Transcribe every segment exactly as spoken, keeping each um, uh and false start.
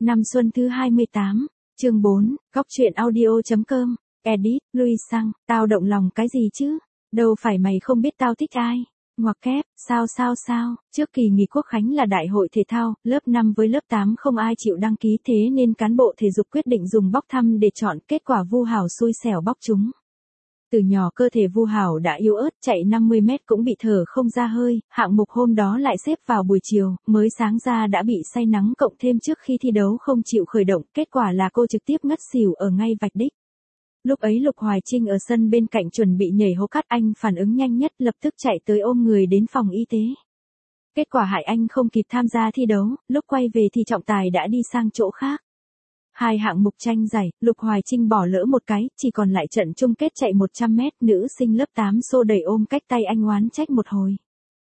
Năm xuân thứ hai mươi tám, chương bốn, góc truyện audio.com, edit, Louis Sang, tao động lòng cái gì chứ? Đâu phải mày không biết tao thích ai. Ngoặc kép, sao sao sao, trước kỳ nghỉ quốc khánh là đại hội thể thao, lớp năm với lớp tám không ai chịu đăng ký thế nên cán bộ thể dục quyết định dùng bóc thăm để chọn, kết quả Vu Hảo xui xẻo bóc trúng. Từ nhỏ cơ thể Vu Hảo đã yếu ớt, chạy năm mươi mét cũng bị thở không ra hơi, hạng mục hôm đó lại xếp vào buổi chiều, mới sáng ra đã bị say nắng cộng thêm trước khi thi đấu không chịu khởi động, kết quả là cô trực tiếp ngất xỉu ở ngay vạch đích. Lúc ấy Lục Hoài Trinh ở sân bên cạnh chuẩn bị nhảy hố cát, anh phản ứng nhanh nhất lập tức chạy tới ôm người đến phòng y tế. Kết quả hại anh không kịp tham gia thi đấu, lúc quay về thì trọng tài đã đi sang chỗ khác. Hai hạng mục tranh giải, Lục Hoài Trinh bỏ lỡ một cái, chỉ còn lại trận chung kết chạy một trăm mét, nữ sinh lớp tám xô đẩy ôm cách tay anh oán trách một hồi.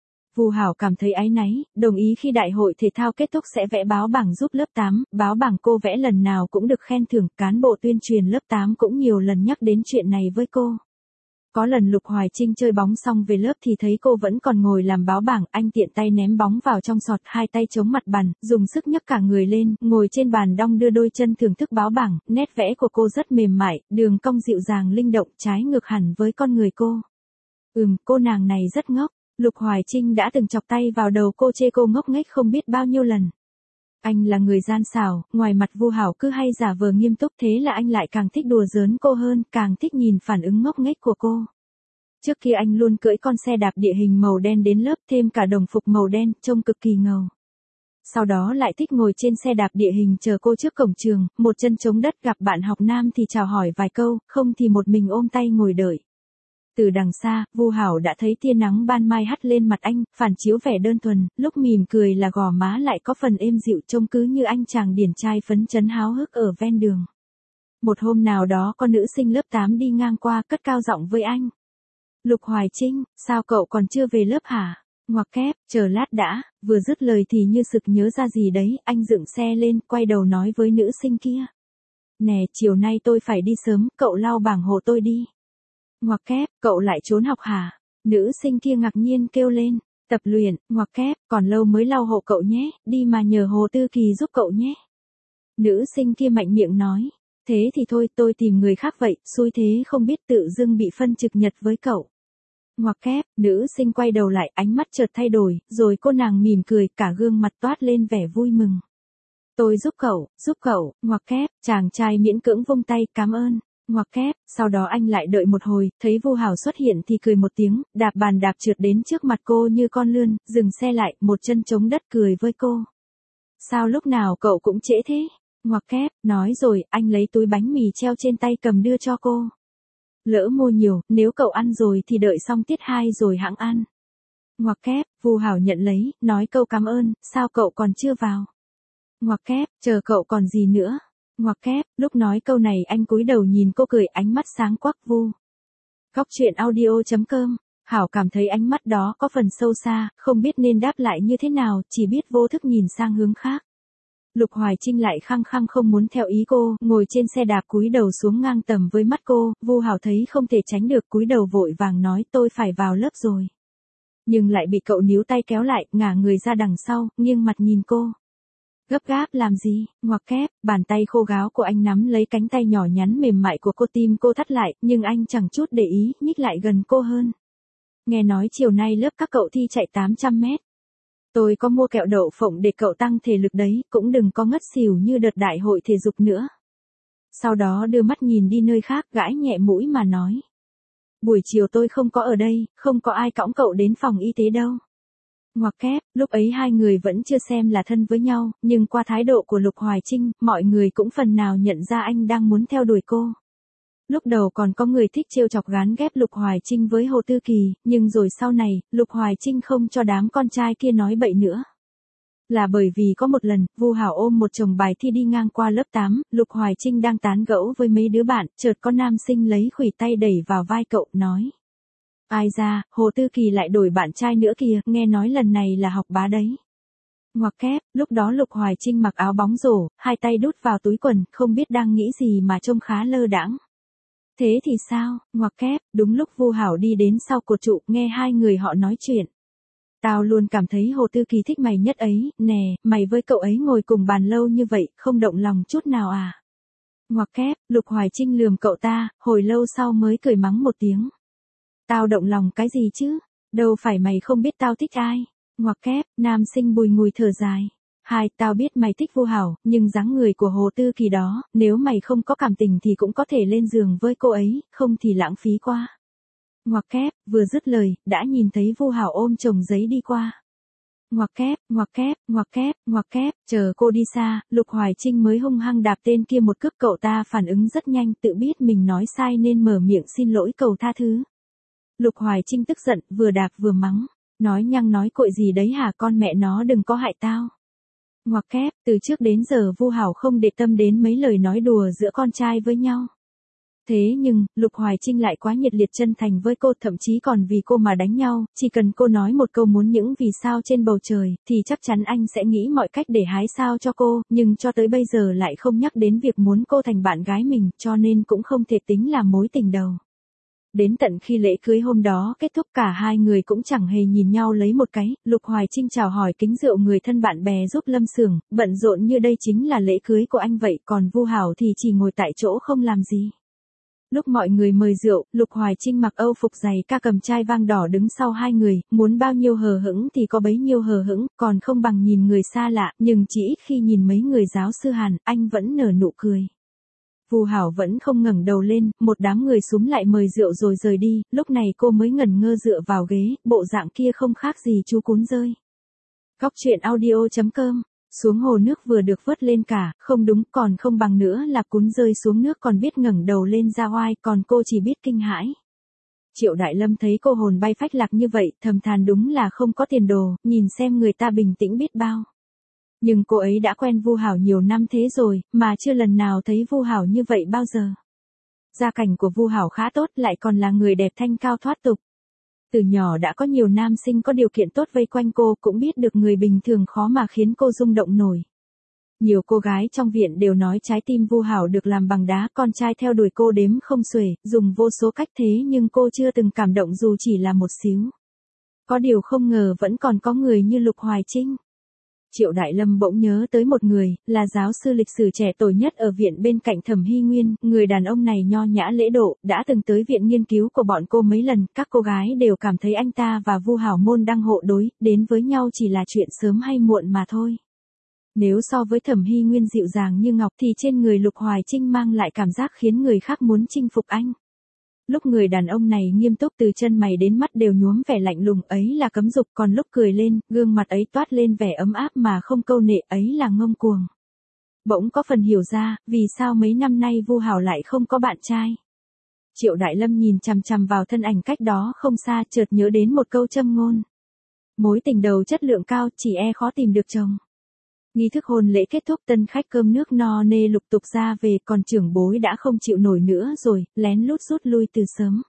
Vu Hảo cảm thấy áy náy, đồng ý khi đại hội thể thao kết thúc sẽ vẽ báo bảng giúp lớp tám, báo bảng cô vẽ lần nào cũng được khen thưởng, cán bộ tuyên truyền lớp tám cũng nhiều lần nhắc đến chuyện này với cô. Có lần Lục Hoài Trinh chơi bóng xong về lớp thì thấy cô vẫn còn ngồi làm báo bảng, anh tiện tay ném bóng vào trong sọt, hai tay chống mặt bàn, dùng sức nhấc cả người lên, ngồi trên bàn đong đưa đôi chân thưởng thức báo bảng, nét vẽ của cô rất mềm mại, đường cong dịu dàng linh động, trái ngược hẳn với con người cô. Ừm, cô nàng này rất ngốc. Lục Hoài Trinh đã từng chọc tay vào đầu cô, chê cô ngốc nghếch không biết bao nhiêu lần. Anh là người gian xảo, ngoài mặt Vu Hảo cứ hay giả vờ nghiêm túc, thế là anh lại càng thích đùa giỡn cô hơn, càng thích nhìn phản ứng ngốc nghếch của cô. Trước kia anh luôn cưỡi con xe đạp địa hình màu đen đến lớp, thêm cả đồng phục màu đen, trông cực kỳ ngầu. Sau đó lại thích ngồi trên xe đạp địa hình chờ cô trước cổng trường, một chân chống đất, gặp bạn học nam thì chào hỏi vài câu, không thì một mình ôm tay ngồi đợi. Từ đằng xa, Vu Hảo đã thấy tia nắng ban mai hắt lên mặt anh, phản chiếu vẻ đơn thuần, lúc mỉm cười là gò má lại có phần êm dịu, trông cứ như anh chàng điển trai phấn chấn háo hức ở ven đường. Một hôm nào đó có nữ sinh lớp tám đi ngang qua, cất cao giọng với anh. Lục Hoài Trinh, sao cậu còn chưa về lớp hả? Ngoặc kép, chờ lát đã, vừa dứt lời thì như sực nhớ ra gì đấy, anh dựng xe lên, quay đầu nói với nữ sinh kia. Nè, chiều nay tôi phải đi sớm, cậu lau bảng hộ tôi đi. Ngoặc kép, cậu lại trốn học hả? Nữ sinh kia ngạc nhiên kêu lên, tập luyện, ngoặc kép, còn lâu mới lau hộ cậu nhé, đi mà nhờ Hồ Tư Kỳ giúp cậu nhé. Nữ sinh kia mạnh miệng nói, thế thì thôi, tôi tìm người khác vậy, xui thế không biết tự dưng bị phân trực nhật với cậu. Ngoặc kép, nữ sinh quay đầu lại, ánh mắt chợt thay đổi, rồi cô nàng mỉm cười, cả gương mặt toát lên vẻ vui mừng. Tôi giúp cậu, giúp cậu, ngoặc kép, chàng trai miễn cưỡng vung tay, cảm ơn. Ngoặc kép, sau đó anh lại đợi một hồi, thấy Vu Hảo xuất hiện thì cười một tiếng, đạp bàn đạp trượt đến trước mặt cô như con lươn, dừng xe lại, một chân chống đất cười với cô. Sao lúc nào cậu cũng trễ thế? Ngoặc kép, nói rồi, anh lấy túi bánh mì treo trên tay cầm đưa cho cô. Lỡ mua nhiều, nếu cậu ăn rồi thì đợi xong tiết hai rồi hẵng ăn. Ngoặc kép, Vu Hảo nhận lấy, nói câu cảm ơn, sao cậu còn chưa vào? Ngoặc kép, chờ cậu còn gì nữa? Ngoặc kép, lúc nói câu này anh cúi đầu nhìn cô cười, ánh mắt sáng quắc. Vu. Góc truyện audio.com, Hảo cảm thấy ánh mắt đó có phần sâu xa, không biết nên đáp lại như thế nào, chỉ biết vô thức nhìn sang hướng khác. Lục Hoài Trinh lại khăng khăng không muốn theo ý cô, ngồi trên xe đạp cúi đầu xuống ngang tầm với mắt cô, Vu Hảo thấy không thể tránh được, cúi đầu vội vàng nói tôi phải vào lớp rồi. Nhưng lại bị cậu níu tay kéo lại, ngả người ra đằng sau, nghiêng mặt nhìn cô. Gấp gáp làm gì? Ngoặc kép, bàn tay khô ráo của anh nắm lấy cánh tay nhỏ nhắn mềm mại của cô, tim cô thắt lại, nhưng anh chẳng chút để ý, nhích lại gần cô hơn. Nghe nói chiều nay lớp các cậu thi chạy tám trăm mét. Tôi có mua kẹo đậu phộng để cậu tăng thể lực đấy, cũng đừng có ngất xỉu như đợt đại hội thể dục nữa. Sau đó đưa mắt nhìn đi nơi khác, gãi nhẹ mũi mà nói. Buổi chiều tôi không có ở đây, không có ai cõng cậu đến phòng y tế đâu. Ngoặc kép, lúc ấy hai người vẫn chưa xem là thân với nhau, nhưng qua thái độ của Lục Hoài Trinh, mọi người cũng phần nào nhận ra anh đang muốn theo đuổi cô. Lúc đầu còn có người thích trêu chọc gán ghép Lục Hoài Trinh với Hồ Tư Kỳ, nhưng rồi sau này, Lục Hoài Trinh không cho đám con trai kia nói bậy nữa. Là bởi vì có một lần, Vu Hảo ôm một chồng bài thi đi ngang qua lớp tám, Lục Hoài Trinh đang tán gẫu với mấy đứa bạn, chợt có nam sinh lấy khuỷu tay đẩy vào vai cậu, nói. Ai ra, Hồ Tư Kỳ lại đổi bạn trai nữa kìa, nghe nói lần này là học bá đấy. Ngoặc kép, lúc đó Lục Hoài Trinh mặc áo bóng rổ, hai tay đút vào túi quần, không biết đang nghĩ gì mà trông khá lơ đãng. Thế thì sao? Ngoặc kép, đúng lúc Vu Hảo đi đến sau cột trụ, nghe hai người họ nói chuyện. Tao luôn cảm thấy Hồ Tư Kỳ thích mày nhất ấy, nè, mày với cậu ấy ngồi cùng bàn lâu như vậy, không động lòng chút nào à? Ngoặc kép, Lục Hoài Trinh lườm cậu ta, hồi lâu sau mới cười mắng một tiếng. Tao động lòng cái gì chứ? Đâu phải mày không biết tao thích ai? Ngoặc kép, nam sinh bùi ngùi thở dài. Hai, tao biết mày thích Vu Hảo, nhưng dáng người của Hồ Tư Kỳ đó, nếu mày không có cảm tình thì cũng có thể lên giường với cô ấy, không thì lãng phí quá. Ngoặc kép, vừa dứt lời, đã nhìn thấy Vu Hảo ôm chồng giấy đi qua. Ngoặc kép, ngoặc kép, ngoặc kép, ngoặc kép, chờ cô đi xa, Lục Hoài Trinh mới hung hăng đạp tên kia một cước, cậu ta phản ứng rất nhanh, tự biết mình nói sai nên mở miệng xin lỗi cầu tha thứ. Lục Hoài Trinh tức giận, vừa đạp vừa mắng, nói nhăng nói cội gì đấy hả, con mẹ nó đừng có hại tao. Ngoặc kép, từ trước đến giờ Vu Hảo không để tâm đến mấy lời nói đùa giữa con trai với nhau. Thế nhưng, Lục Hoài Trinh lại quá nhiệt liệt chân thành với cô, thậm chí còn vì cô mà đánh nhau, chỉ cần cô nói một câu muốn những vì sao trên bầu trời, thì chắc chắn anh sẽ nghĩ mọi cách để hái sao cho cô, nhưng cho tới bây giờ lại không nhắc đến việc muốn cô thành bạn gái mình, cho nên cũng không thể tính là mối tình đầu. Đến tận khi lễ cưới hôm đó kết thúc, cả hai người cũng chẳng hề nhìn nhau lấy một cái, Lục Hoài Trinh chào hỏi kính rượu người thân bạn bè giúp Lâm Sưởng, bận rộn như đây chính là lễ cưới của anh vậy, còn Vu Hảo thì chỉ ngồi tại chỗ không làm gì. Lúc mọi người mời rượu, Lục Hoài Trinh mặc âu phục dày ca cầm chai vang đỏ đứng sau hai người, muốn bao nhiêu hờ hững thì có bấy nhiêu hờ hững, còn không bằng nhìn người xa lạ, nhưng chỉ ít khi nhìn mấy người giáo sư Hàn, anh vẫn nở nụ cười. Vu Hảo vẫn không ngẩng đầu lên, một đám người xúm lại mời rượu rồi rời đi, lúc này cô mới ngẩn ngơ dựa vào ghế, bộ dạng kia không khác gì chú cún rơi. Cóc truyện audio chấm com. Xuống hồ nước vừa được vớt lên cả, không đúng, còn không bằng nữa là cún rơi xuống nước còn biết ngẩng đầu lên ra oai, còn cô chỉ biết kinh hãi. Triệu Đại Lâm thấy cô hồn bay phách lạc như vậy, thầm than đúng là không có tiền đồ, nhìn xem người ta bình tĩnh biết bao. Nhưng cô ấy đã quen Vu Hảo nhiều năm thế rồi, mà chưa lần nào thấy Vu Hảo như vậy bao giờ. Gia cảnh của Vu Hảo khá tốt, lại còn là người đẹp thanh cao thoát tục. Từ nhỏ đã có nhiều nam sinh có điều kiện tốt vây quanh cô, cũng biết được người bình thường khó mà khiến cô rung động nổi. Nhiều cô gái trong viện đều nói trái tim Vu Hảo được làm bằng đá, con trai theo đuổi cô đếm không xuể, dùng vô số cách thế nhưng cô chưa từng cảm động dù chỉ là một xíu. Có điều không ngờ vẫn còn có người như Lục Hoài Trinh. Triệu Đại Lâm bỗng nhớ tới một người, là giáo sư lịch sử trẻ tuổi nhất ở viện bên cạnh Thẩm Hy Nguyên, người đàn ông này nho nhã lễ độ, đã từng tới viện nghiên cứu của bọn cô mấy lần, các cô gái đều cảm thấy anh ta và Vu Hảo môn đăng hộ đối, đến với nhau chỉ là chuyện sớm hay muộn mà thôi. Nếu so với Thẩm Hy Nguyên dịu dàng như ngọc thì trên người Lục Hoài Trinh mang lại cảm giác khiến người khác muốn chinh phục anh. Lúc người đàn ông này nghiêm túc từ chân mày đến mắt đều nhuốm vẻ lạnh lùng ấy là cấm dục, còn lúc cười lên, gương mặt ấy toát lên vẻ ấm áp mà không câu nệ ấy là ngông cuồng. Bỗng có phần hiểu ra, vì sao mấy năm nay Vu Hảo lại không có bạn trai. Triệu Đại Lâm nhìn chằm chằm vào thân ảnh cách đó không xa, chợt nhớ đến một câu châm ngôn. Mối tình đầu chất lượng cao, chỉ e khó tìm được chồng. Nghi thức hôn lễ kết thúc, tân khách cơm nước no nê lục tục ra về, còn trưởng bối đã không chịu nổi nữa rồi, lén lút rút lui từ sớm.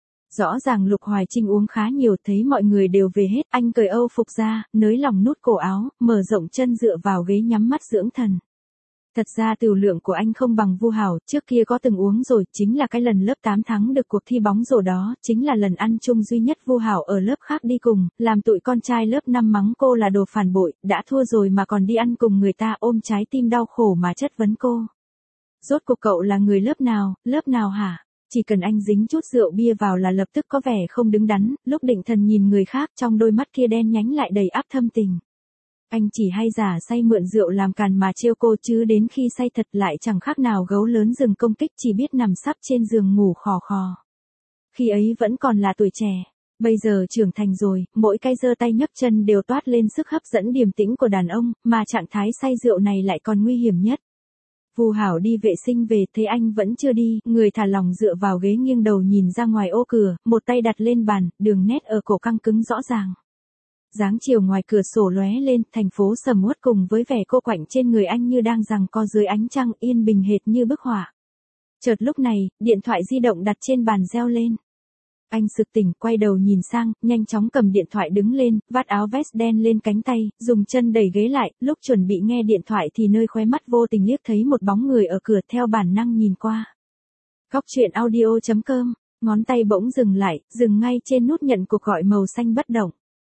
Rõ ràng Lục Hoài Trinh uống khá nhiều, thấy mọi người đều về hết, anh cởi âu phục ra, nới lỏng nút cổ áo, mở rộng chân dựa vào ghế nhắm mắt dưỡng thần. Thật ra tửu lượng của anh không bằng Vu Hảo, trước kia có từng uống rồi, chính là cái lần lớp tám thắng được cuộc thi bóng rổ đó, chính là lần ăn chung duy nhất Vu Hảo ở lớp khác đi cùng, làm tụi con trai lớp năm mắng cô là đồ phản bội, đã thua rồi mà còn đi ăn cùng người ta, ôm trái tim đau khổ mà chất vấn cô. Rốt cuộc cậu là người lớp nào, lớp nào hả? Chỉ cần anh dính chút rượu bia vào là lập tức có vẻ không đứng đắn, lúc định thần nhìn người khác trong đôi mắt kia đen nhánh lại đầy áp thâm tình. Anh chỉ hay giả say mượn rượu làm càn mà trêu cô, chứ đến khi say thật lại chẳng khác nào gấu lớn rừng công kích, chỉ biết nằm sấp trên giường ngủ khò khò. Khi ấy vẫn còn là tuổi trẻ, bây giờ trưởng thành rồi, mỗi cái giơ tay nhấc chân đều toát lên sức hấp dẫn điềm tĩnh của đàn ông, mà trạng thái say rượu này lại còn nguy hiểm nhất. Vu Hảo đi vệ sinh về, thấy anh vẫn chưa đi, người thả lỏng dựa vào ghế nghiêng đầu nhìn ra ngoài ô cửa, một tay đặt lên bàn, đường nét ở cổ căng cứng rõ ràng. Dáng chiều ngoài cửa sổ lóe lên, thành phố sầm uất cùng với vẻ cô quạnh trên người anh như đang giằng co dưới ánh trăng, yên bình hệt như bức họa. Chợt lúc này, điện thoại di động đặt trên bàn reo lên. Anh sực tỉnh, quay đầu nhìn sang, nhanh chóng cầm điện thoại đứng lên, vắt áo vest đen lên cánh tay, dùng chân đẩy ghế lại, lúc chuẩn bị nghe điện thoại thì nơi khóe mắt vô tình liếc thấy một bóng người ở cửa, theo bản năng nhìn qua. Cóc truyện audio chấm com, ngón tay bỗng dừng lại, dừng ngay trên nút nhận cuộc gọi màu xanh bất động.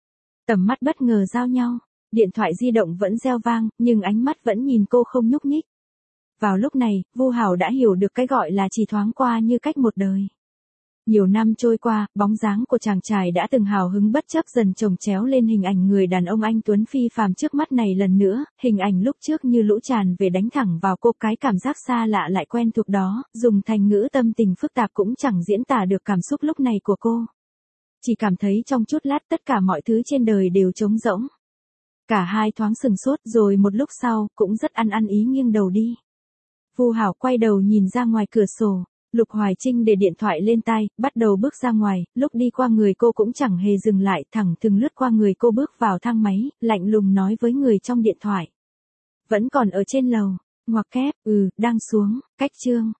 Tầm mắt bất ngờ giao nhau, điện thoại di động vẫn reo vang, nhưng ánh mắt vẫn nhìn cô không nhúc nhích. Vào lúc này, Vu Hảo đã hiểu được cái gọi là chỉ thoáng qua như cách một đời. Nhiều năm trôi qua, bóng dáng của chàng trai đã từng hào hứng bất chấp dần chồng chéo lên hình ảnh người đàn ông anh tuấn phi phàm trước mắt này lần nữa, hình ảnh lúc trước như lũ tràn về đánh thẳng vào cô, cái cảm giác xa lạ lại quen thuộc đó, dùng thành ngữ tâm tình phức tạp cũng chẳng diễn tả được cảm xúc lúc này của cô. Chỉ cảm thấy trong chút lát tất cả mọi thứ trên đời đều trống rỗng. Cả hai thoáng sừng sốt rồi một lúc sau, cũng rất ăn ăn ý nghiêng đầu đi. Vu Hảo quay đầu nhìn ra ngoài cửa sổ. Lục Hoài Trinh để điện thoại lên tai, bắt đầu bước ra ngoài, lúc đi qua người cô cũng chẳng hề dừng lại, thẳng thừng lướt qua người cô bước vào thang máy, lạnh lùng nói với người trong điện thoại. Vẫn còn ở trên lầu, ngoặc kép, ừ, đang xuống, cách chương.